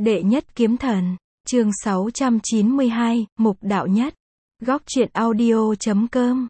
Đệ nhất kiếm thần, chương 692, mục đạo nhất. Góc truyện audio.com.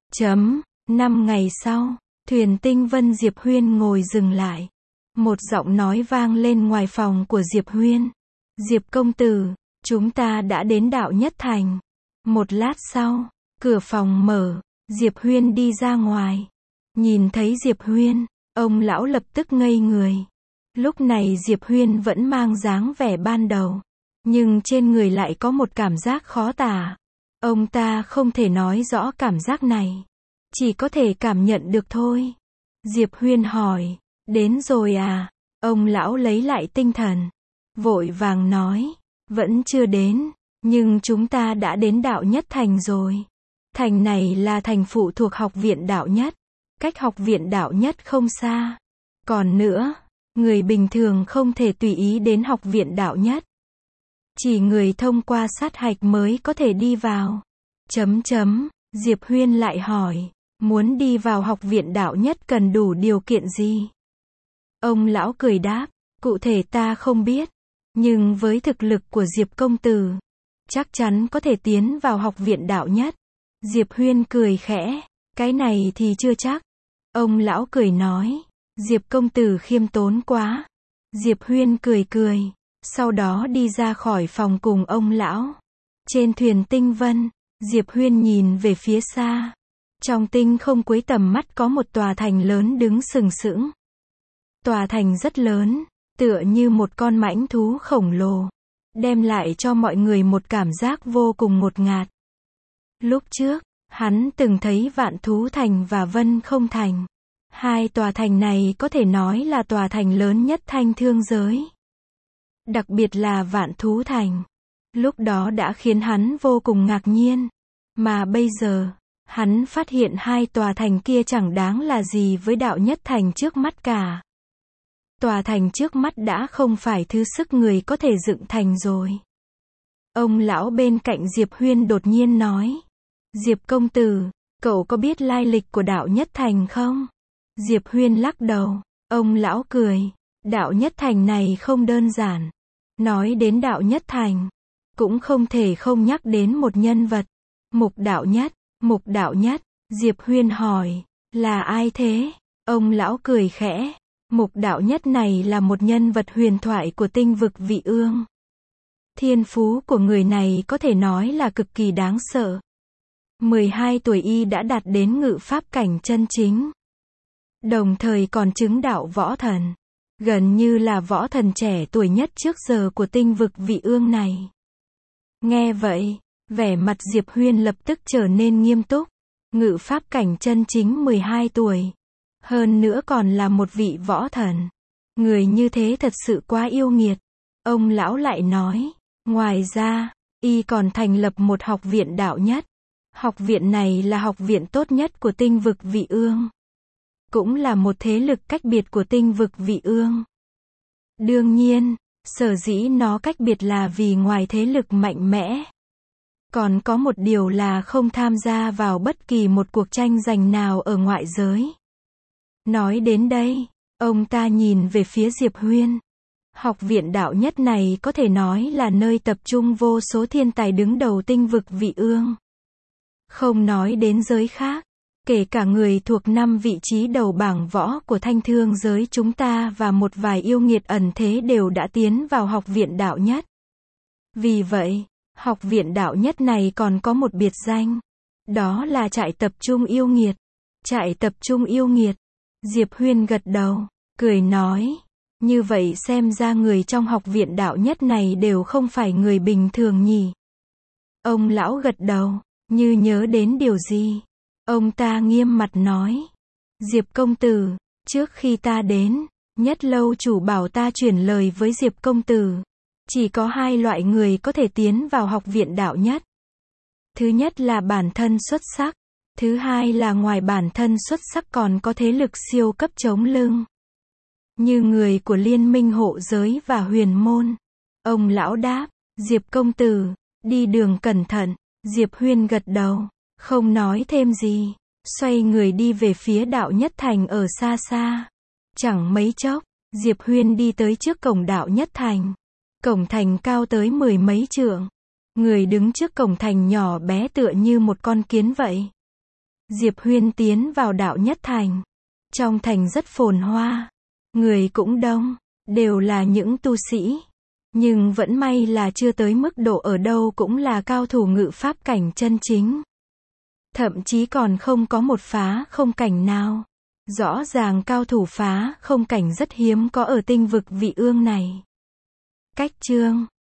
5 ngày sau, thuyền Tinh Vân Diệp Huyên ngồi dừng lại. Một giọng nói vang lên ngoài phòng của Diệp Huyên. Diệp công tử, chúng ta đã đến đạo nhất thành. Một lát sau, cửa phòng mở, Diệp Huyên đi ra ngoài. Nhìn thấy Diệp Huyên, ông lão lập tức ngây người. Lúc này Diệp Huyên vẫn mang dáng vẻ ban đầu, nhưng trên người lại có một cảm giác khó tả. Ông ta không thể nói rõ cảm giác này, chỉ có thể cảm nhận được thôi. Diệp Huyên hỏi, đến rồi à? Ông lão lấy lại tinh thần, vội vàng nói, vẫn chưa đến, nhưng chúng ta đã đến đạo nhất thành rồi. Thành này là thành phụ thuộc học viện đạo nhất, cách học viện đạo nhất không xa. Còn nữa, người bình thường không thể tùy ý đến học viện đạo nhất. Chỉ người thông qua sát hạch mới có thể đi vào. Diệp Huyên lại hỏi, muốn đi vào học viện đạo nhất cần đủ điều kiện gì? Ông lão cười đáp, cụ thể ta không biết, nhưng với thực lực của Diệp công tử, chắc chắn có thể tiến vào học viện đạo nhất. Diệp Huyên cười khẽ, cái này thì chưa chắc. Ông lão cười nói, Diệp công tử khiêm tốn quá. Diệp Huyên cười cười, sau đó đi ra khỏi phòng cùng ông lão. Trên thuyền Tinh Vân, Diệp Huyên nhìn về phía xa. Trong tinh không cuối tầm mắt có một tòa thành lớn đứng sừng sững. Tòa thành rất lớn, tựa như một con mãnh thú khổng lồ, đem lại cho mọi người một cảm giác vô cùng ngột ngạt. Lúc trước, hắn từng thấy Vạn Thú Thành và Vân Không Thành. Hai tòa thành này có thể nói là tòa thành lớn nhất Thanh Thương giới. Đặc biệt là Vạn Thú Thành. Lúc đó đã khiến hắn vô cùng ngạc nhiên. Mà bây giờ, hắn phát hiện hai tòa thành kia chẳng đáng là gì với đạo nhất thành trước mắt cả. Tòa thành trước mắt đã không phải thứ sức người có thể dựng thành rồi. Ông lão bên cạnh Diệp Huyên đột nhiên nói, Diệp công tử, cậu có biết lai lịch của đạo nhất thành không? Diệp Huyên lắc đầu, ông lão cười, đạo nhất thành này không đơn giản. Nói đến đạo nhất thành, cũng không thể không nhắc đến một nhân vật. Mục đạo nhất, Diệp Huyên hỏi, là ai thế? Ông lão cười khẽ, mục đạo nhất này là một nhân vật huyền thoại của tinh vực Vị Ương. Thiên phú của người này có thể nói là cực kỳ đáng sợ. 12 tuổi y đã đạt đến ngự pháp cảnh chân chính. Đồng thời còn chứng đạo võ thần. Gần như là võ thần trẻ tuổi nhất trước giờ của tinh vực Vị Ương này. Nghe vậy, vẻ mặt Diệp Huyên lập tức trở nên nghiêm túc. Ngự pháp cảnh chân chính 12 tuổi. Hơn nữa còn là một vị võ thần. Người như thế thật sự quá yêu nghiệt. Ông lão lại nói, ngoài ra, y còn thành lập một học viện đạo nhất. Học viện này là học viện tốt nhất của tinh vực Vị Ương. Cũng là một thế lực cách biệt của tinh vực Vị Ương. Đương nhiên, sở dĩ nó cách biệt là vì ngoài thế lực mạnh mẽ, còn có một điều là không tham gia vào bất kỳ một cuộc tranh giành nào ở ngoại giới. Nói đến đây, ông ta nhìn về phía Diệp Huyên. Học viện đạo nhất này có thể nói là nơi tập trung vô số thiên tài đứng đầu tinh vực Vị Ương. Không nói đến giới khác, kể cả người thuộc 5 vị trí đầu bảng võ của Thanh Thương giới chúng ta và một vài yêu nghiệt ẩn thế đều đã tiến vào học viện đạo nhất. Vì vậy, học viện đạo nhất này còn có một biệt danh. Đó là trại tập trung yêu nghiệt. Trại tập trung yêu nghiệt. Diệp Huyên gật đầu, cười nói. Như vậy xem ra người trong học viện đạo nhất này đều không phải người bình thường nhỉ. Ông lão gật đầu, như nhớ đến điều gì. Ông ta nghiêm mặt nói, Diệp công tử, trước khi ta đến, Nhất lâu chủ bảo ta chuyển lời với Diệp công tử. Chỉ có 2 loại người có thể tiến vào học viện đạo nhất. Thứ nhất là bản thân xuất sắc. Thứ hai là ngoài bản thân xuất sắc còn có thế lực siêu cấp chống lưng. Như người của Liên minh hộ giới và huyền môn. Ông lão đáp, Diệp công tử, đi đường cẩn thận. Diệp Huyên gật đầu, không nói thêm gì, xoay người đi về phía đạo nhất thành ở xa xa. Chẳng mấy chốc, Diệp Huyên đi tới trước cổng đạo nhất thành. Cổng thành cao tới mười mấy trượng. Người đứng trước cổng thành nhỏ bé tựa như một con kiến vậy. Diệp Huyên tiến vào đạo nhất thành. Trong thành rất phồn hoa. Người cũng đông. Đều là những tu sĩ. Nhưng vẫn may là chưa tới mức độ ở đâu cũng là cao thủ ngự pháp cảnh chân chính. Thậm chí còn không có một phá không cảnh nào. Rõ ràng cao thủ phá không cảnh rất hiếm có ở tinh vực Vị Ương này. Cách chương